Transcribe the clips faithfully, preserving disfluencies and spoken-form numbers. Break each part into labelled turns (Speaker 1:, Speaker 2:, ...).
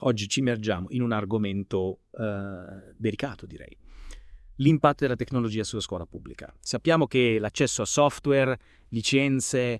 Speaker 1: Oggi ci immergiamo in un argomento eh, delicato, direi. L'impatto della tecnologia sulla scuola pubblica. Sappiamo che l'accesso a software, licenze,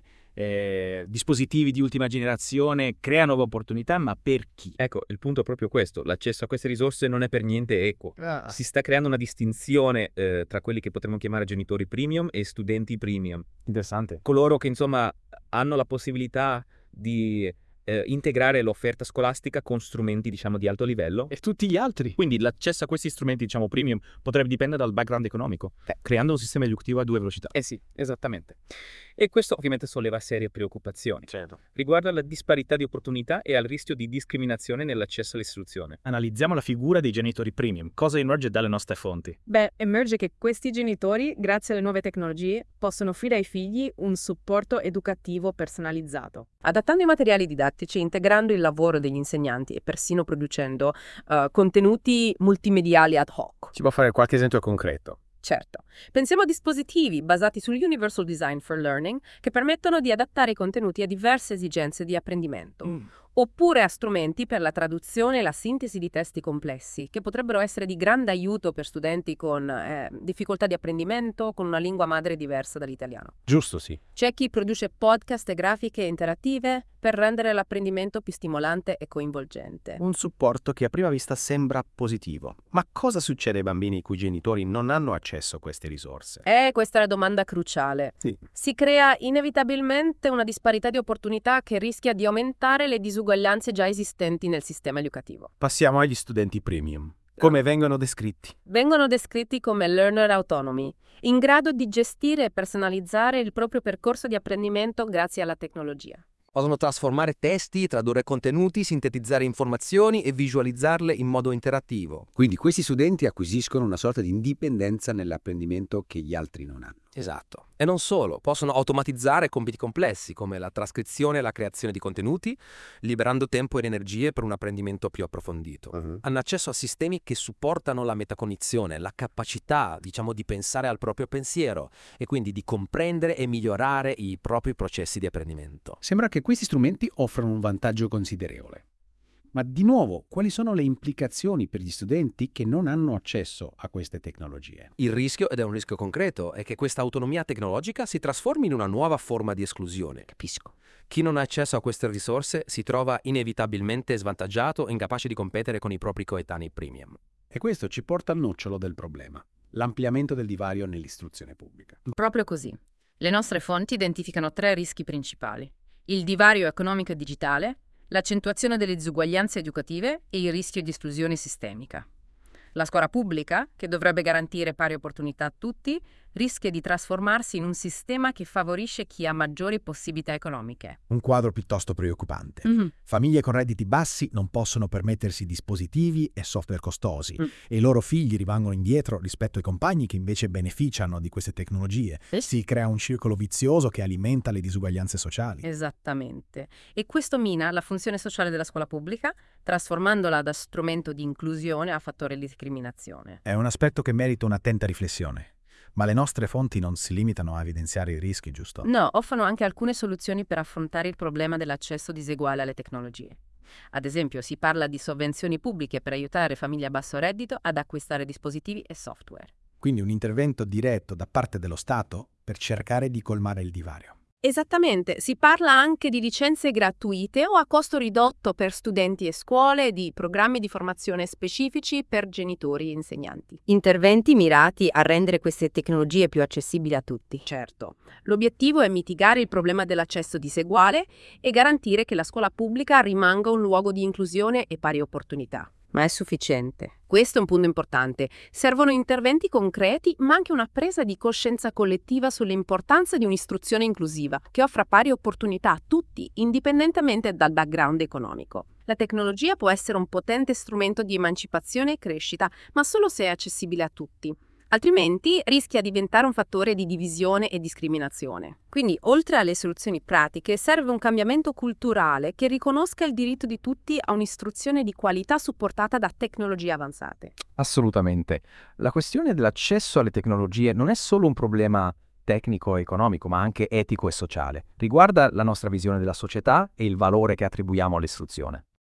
Speaker 1: eh, dispositivi di ultima generazione crea nuove opportunità, ma per chi?
Speaker 2: Ecco, il punto è proprio questo. L'accesso a queste risorse non è per niente equo.
Speaker 3: Ah.
Speaker 2: Si sta creando una distinzione eh, tra quelli che potremmo chiamare genitori premium e studenti premium.
Speaker 3: Interessante.
Speaker 2: Coloro che insomma hanno la possibilità di eh, integrare l'offerta scolastica con strumenti diciamo di alto livello.
Speaker 3: E tutti gli altri?
Speaker 1: Quindi l'accesso a questi strumenti, diciamo premium, potrebbe dipendere dal background economico,
Speaker 2: Eh.
Speaker 1: creando un sistema educativo a due velocità.
Speaker 2: Eh sì, esattamente. E questo ovviamente solleva serie preoccupazioni.
Speaker 3: Certo.
Speaker 2: Riguardo alla disparità di opportunità e al rischio di discriminazione nell'accesso all'istruzione.
Speaker 1: Analizziamo la figura dei genitori premium. Cosa emerge dalle nostre fonti?
Speaker 4: Beh, emerge che questi genitori, grazie alle nuove tecnologie, possono offrire ai figli un supporto educativo personalizzato.
Speaker 5: Adattando i materiali didattici, integrando il lavoro degli insegnanti e persino producendo uh, contenuti multimediali ad hoc.
Speaker 3: Si può fare qualche esempio concreto?
Speaker 5: Certo. Pensiamo a dispositivi basati sull'Universal Design for Learning che permettono di adattare i contenuti a diverse esigenze di apprendimento.
Speaker 3: Mm.
Speaker 5: Oppure a strumenti per la traduzione e la sintesi di testi complessi, che potrebbero essere di grande aiuto per studenti con eh, difficoltà di apprendimento, con una lingua madre diversa dall'italiano.
Speaker 3: Giusto, sì.
Speaker 5: C'è chi produce podcast e grafiche interattive per rendere l'apprendimento più stimolante e coinvolgente.
Speaker 6: Un supporto che a prima vista sembra positivo. Ma cosa succede ai bambini i cui genitori non hanno accesso a queste risorse?
Speaker 5: Eh, questa è la domanda cruciale.
Speaker 6: Sì.
Speaker 5: Si crea inevitabilmente una disparità di opportunità che rischia di aumentare le disuguaglianze già esistenti nel sistema educativo.
Speaker 6: Passiamo agli studenti premium. Come vengono descritti?
Speaker 5: Vengono descritti come learner autonomy, in grado di gestire e personalizzare il proprio percorso di apprendimento grazie alla tecnologia.
Speaker 7: Possono trasformare testi, tradurre contenuti, sintetizzare informazioni e visualizzarle in modo interattivo.
Speaker 8: Quindi questi studenti acquisiscono una sorta di indipendenza nell'apprendimento che gli altri non hanno.
Speaker 7: Esatto. E non solo, possono automatizzare compiti complessi come la trascrizione e la creazione di contenuti, liberando tempo ed energie per un apprendimento più approfondito.
Speaker 8: Uh-huh.
Speaker 7: Hanno accesso a sistemi che supportano la metacognizione, la capacità, diciamo, di pensare al proprio pensiero e quindi di comprendere e migliorare i propri processi di apprendimento.
Speaker 8: Sembra che questi strumenti offrano un vantaggio considerevole. Ma di nuovo, quali sono le implicazioni per gli studenti che non hanno accesso a queste tecnologie?
Speaker 7: Il rischio, ed è un rischio concreto, è che questa autonomia tecnologica si trasformi in una nuova forma di esclusione.
Speaker 5: Capisco.
Speaker 7: Chi non ha accesso a queste risorse si trova inevitabilmente svantaggiato e incapace di competere con i propri coetanei premium.
Speaker 8: E questo ci porta al nocciolo del problema, l'ampliamento del divario nell'istruzione pubblica.
Speaker 4: Proprio così. Le nostre fonti identificano tre rischi principali: il divario economico e digitale, l'accentuazione delle disuguaglianze educative e il rischio di esclusione sistemica. La scuola pubblica, che dovrebbe garantire pari opportunità a tutti, rischia di trasformarsi in un sistema che favorisce chi ha maggiori possibilità economiche.
Speaker 9: Un quadro piuttosto preoccupante.
Speaker 4: Mm-hmm.
Speaker 9: Famiglie con redditi bassi non possono permettersi dispositivi e software costosi
Speaker 4: Mm.
Speaker 9: e i loro figli rimangono indietro rispetto ai compagni che invece beneficiano di queste tecnologie.
Speaker 4: Eh?
Speaker 9: Si crea un circolo vizioso che alimenta le disuguaglianze sociali.
Speaker 4: Esattamente. E questo mina la funzione sociale della scuola pubblica, trasformandola da strumento di inclusione a fattore di discriminazione.
Speaker 9: È un aspetto che merita un'attenta riflessione. Ma le nostre fonti non si limitano a evidenziare i rischi, giusto?
Speaker 4: No, offrono anche alcune soluzioni per affrontare il problema dell'accesso diseguale alle tecnologie. Ad esempio, si parla di sovvenzioni pubbliche per aiutare famiglie a basso reddito ad acquistare dispositivi e software.
Speaker 9: Quindi un intervento diretto da parte dello Stato per cercare di colmare il divario.
Speaker 5: Esattamente, si parla anche di licenze gratuite o a costo ridotto per studenti e scuole, di programmi di formazione specifici per genitori e insegnanti.
Speaker 10: Interventi mirati a rendere queste tecnologie più accessibili a tutti.
Speaker 5: Certo, l'obiettivo è mitigare il problema dell'accesso diseguale e garantire che la scuola pubblica rimanga un luogo di inclusione e pari opportunità.
Speaker 10: Ma è sufficiente?
Speaker 5: Questo è un punto importante. Servono interventi concreti, ma anche una presa di coscienza collettiva sull'importanza di un'istruzione inclusiva che offra pari opportunità a tutti, indipendentemente dal background economico. La tecnologia può essere un potente strumento di emancipazione e crescita, ma solo se è accessibile a tutti. Altrimenti rischia di diventare un fattore di divisione e discriminazione. Quindi, oltre alle soluzioni pratiche, serve un cambiamento culturale che riconosca il diritto di tutti a un'istruzione di qualità supportata da tecnologie avanzate.
Speaker 3: Assolutamente. La questione dell'accesso alle tecnologie non è solo un problema tecnico e economico, ma anche etico e sociale. Riguarda la nostra visione della società e il valore che attribuiamo all'istruzione.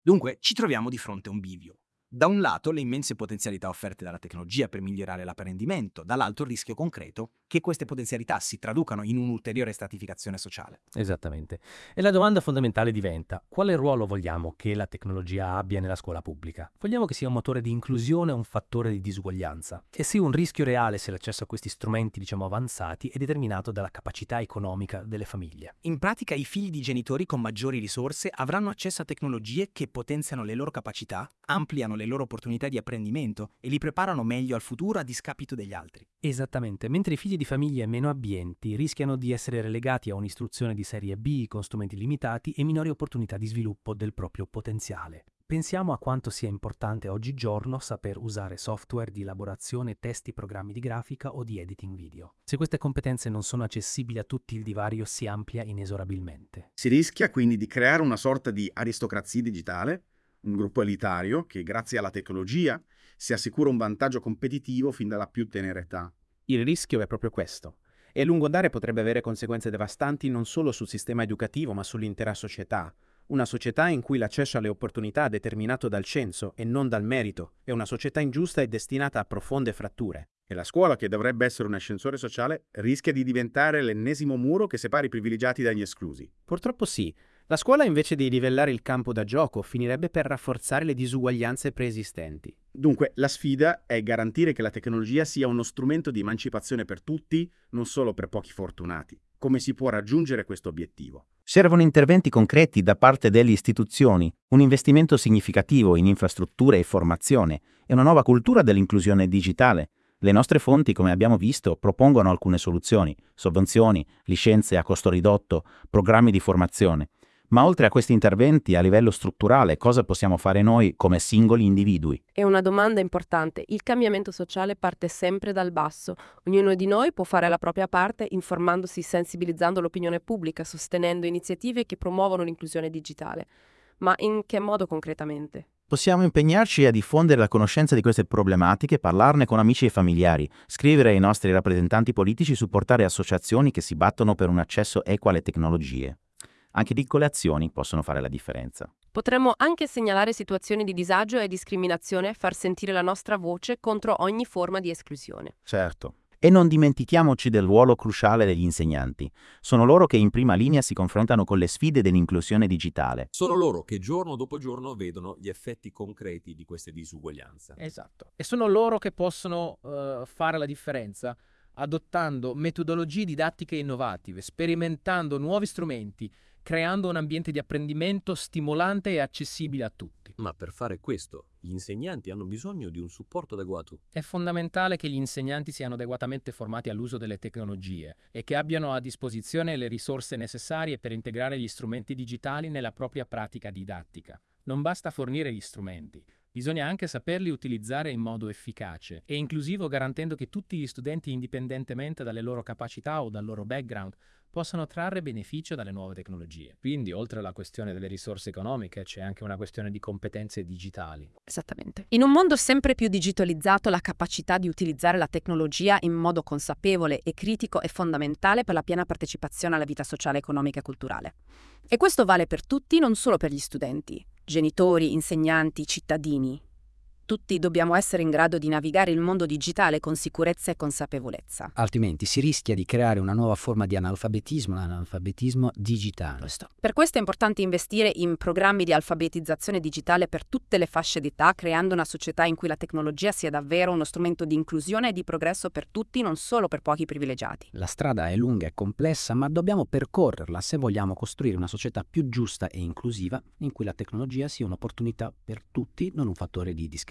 Speaker 11: Dunque, ci troviamo di fronte a un bivio. Da un lato le immense potenzialità offerte dalla tecnologia per migliorare l'apprendimento, dall'altro il rischio concreto che queste potenzialità si traducano in un'ulteriore stratificazione sociale.
Speaker 12: Esattamente. E la domanda fondamentale diventa: quale ruolo vogliamo che la tecnologia abbia nella scuola pubblica? Vogliamo che sia un motore di inclusione o un fattore di disuguaglianza? E sì, un rischio reale se l'accesso a questi strumenti, diciamo, avanzati è determinato dalla capacità economica delle famiglie.
Speaker 11: In pratica i figli di genitori con maggiori risorse avranno accesso a tecnologie che potenziano le loro capacità, ampliano le loro opportunità di apprendimento e li preparano meglio al futuro a discapito degli altri.
Speaker 12: Esattamente, mentre i figli di famiglie meno abbienti rischiano di essere relegati a un'istruzione di serie B con strumenti limitati e minori opportunità di sviluppo del proprio potenziale. Pensiamo a quanto sia importante oggigiorno saper usare software di elaborazione, testi, programmi di grafica o di editing video. Se queste competenze non sono accessibili a tutti, il divario si amplia inesorabilmente.
Speaker 13: Si rischia quindi di creare una sorta di aristocrazia digitale, un gruppo elitario che grazie alla tecnologia si assicura un vantaggio competitivo fin dalla più tenera età.
Speaker 6: Il rischio è proprio questo, e a lungo andare potrebbe avere conseguenze devastanti non solo sul sistema educativo ma sull'intera società. Una società in cui l'accesso alle opportunità è determinato dal censo e non dal merito, è una società ingiusta e destinata a profonde fratture.
Speaker 13: E la scuola, che dovrebbe essere un ascensore sociale, rischia di diventare l'ennesimo muro che separa i privilegiati dagli esclusi.
Speaker 6: Purtroppo sì. La scuola, invece di livellare il campo da gioco, finirebbe per rafforzare le disuguaglianze preesistenti.
Speaker 13: Dunque, la sfida è garantire che la tecnologia sia uno strumento di emancipazione per tutti, non solo per pochi fortunati. Come si può raggiungere questo obiettivo?
Speaker 14: Servono interventi concreti da parte delle istituzioni, un investimento significativo in infrastrutture e formazione e una nuova cultura dell'inclusione digitale. Le nostre fonti, come abbiamo visto, propongono alcune soluzioni: sovvenzioni, licenze a costo ridotto, programmi di formazione. Ma oltre a questi interventi, a livello strutturale, cosa possiamo fare noi come singoli individui?
Speaker 5: È una domanda importante. Il cambiamento sociale parte sempre dal basso. Ognuno di noi può fare la propria parte informandosi, sensibilizzando l'opinione pubblica, sostenendo iniziative che promuovono l'inclusione digitale. Ma in che modo concretamente?
Speaker 14: Possiamo impegnarci a diffondere la conoscenza di queste problematiche, parlarne con amici e familiari, scrivere ai nostri rappresentanti politici, supportare associazioni che si battono per un accesso equo alle tecnologie. Anche piccole azioni possono fare la differenza.
Speaker 5: Potremmo anche segnalare situazioni di disagio e discriminazione, far sentire la nostra voce contro ogni forma di esclusione.
Speaker 14: Certo. E non dimentichiamoci del ruolo cruciale degli insegnanti. Sono loro che in prima linea si confrontano con le sfide dell'inclusione digitale.
Speaker 15: Sono loro che giorno dopo giorno vedono gli effetti concreti di queste disuguaglianze.
Speaker 1: Esatto. E sono loro che possono uh, fare la differenza adottando metodologie didattiche innovative, sperimentando nuovi strumenti, creando un ambiente di apprendimento stimolante e accessibile a tutti.
Speaker 15: Ma per fare questo, gli insegnanti hanno bisogno di un supporto adeguato.
Speaker 1: È fondamentale che gli insegnanti siano adeguatamente formati all'uso delle tecnologie e che abbiano a disposizione le risorse necessarie per integrare gli strumenti digitali nella propria pratica didattica. Non basta fornire gli strumenti. Bisogna anche saperli utilizzare in modo efficace e inclusivo, garantendo che tutti gli studenti, indipendentemente dalle loro capacità o dal loro background, possano trarre beneficio dalle nuove tecnologie. Quindi, oltre alla questione delle risorse economiche, c'è anche una questione di competenze digitali.
Speaker 5: Esattamente. In un mondo sempre più digitalizzato, la capacità di utilizzare la tecnologia in modo consapevole e critico è fondamentale per la piena partecipazione alla vita sociale, economica e culturale. E questo vale per tutti, non solo per gli studenti, genitori, insegnanti, cittadini. Tutti dobbiamo essere in grado di navigare il mondo digitale con sicurezza e consapevolezza.
Speaker 16: Altrimenti si rischia di creare una nuova forma di analfabetismo, l'analfabetismo digitale.
Speaker 5: Questo. Per questo è importante investire in programmi di alfabetizzazione digitale per tutte le fasce d'età, creando una società in cui la tecnologia sia davvero uno strumento di inclusione e di progresso per tutti, non solo per pochi privilegiati.
Speaker 16: La strada è lunga e complessa, ma dobbiamo percorrerla se vogliamo costruire una società più giusta e inclusiva, in cui la tecnologia sia un'opportunità per tutti, non un fattore di discriminazione.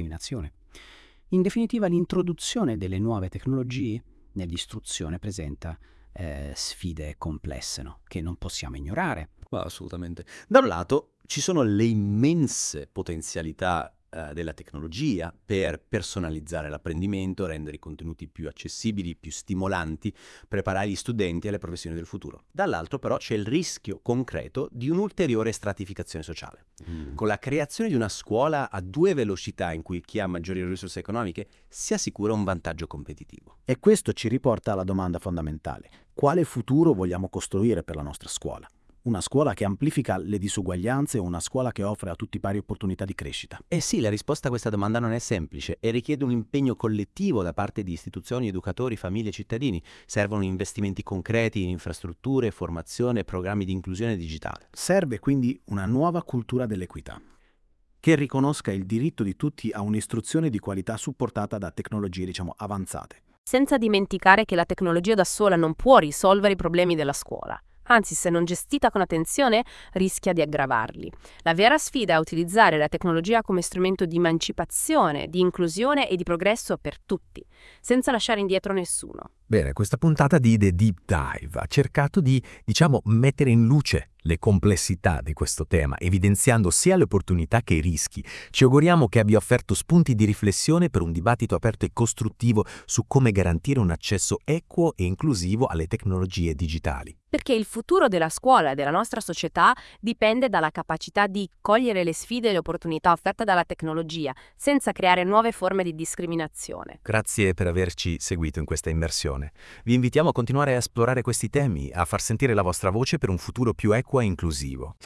Speaker 16: In definitiva, l'introduzione delle nuove tecnologie nell'istruzione presenta eh, sfide complesse, no? Che non possiamo ignorare.
Speaker 17: Ma assolutamente. Da un lato ci sono le immense potenzialità eh, della tecnologia per personalizzare l'apprendimento, rendere i contenuti più accessibili, più stimolanti, preparare gli studenti alle professioni del futuro. Dall'altro però c'è il rischio concreto di un'ulteriore stratificazione sociale. Mm. Con la creazione di una scuola a due velocità in cui chi ha maggiori risorse economiche si assicura un vantaggio competitivo.
Speaker 9: E questo ci riporta alla domanda fondamentale: quale futuro vogliamo costruire per la nostra scuola? Una scuola che amplifica le disuguaglianze o una scuola che offre a tutti pari opportunità di crescita?
Speaker 17: Eh sì, la risposta a questa domanda non è semplice e richiede un impegno collettivo da parte di istituzioni, educatori, famiglie e cittadini. Servono investimenti concreti in infrastrutture, formazione e programmi di inclusione digitale.
Speaker 9: Serve quindi una nuova cultura dell'equità, che riconosca il diritto di tutti a un'istruzione di qualità supportata da tecnologie, diciamo, avanzate.
Speaker 5: Senza dimenticare che la tecnologia da sola non può risolvere i problemi della scuola. Anzi, se non gestita con attenzione, rischia di aggravarli. La vera sfida è utilizzare la tecnologia come strumento di emancipazione, di inclusione e di progresso per tutti, senza lasciare indietro nessuno.
Speaker 18: Bene, questa puntata di The Deep Dive ha cercato di, diciamo, mettere in luce le complessità di questo tema, evidenziando sia le opportunità che i rischi. Ci auguriamo che abbia offerto spunti di riflessione per un dibattito aperto e costruttivo su come garantire un accesso equo e inclusivo alle tecnologie digitali.
Speaker 5: Perché il futuro della scuola e della nostra società dipende dalla capacità di cogliere le sfide e le opportunità offerte dalla tecnologia, senza creare nuove forme di discriminazione.
Speaker 18: Grazie per averci seguito in questa immersione. Vi invitiamo a continuare a esplorare questi temi, a far sentire la vostra voce per un futuro più equo e inclusivo.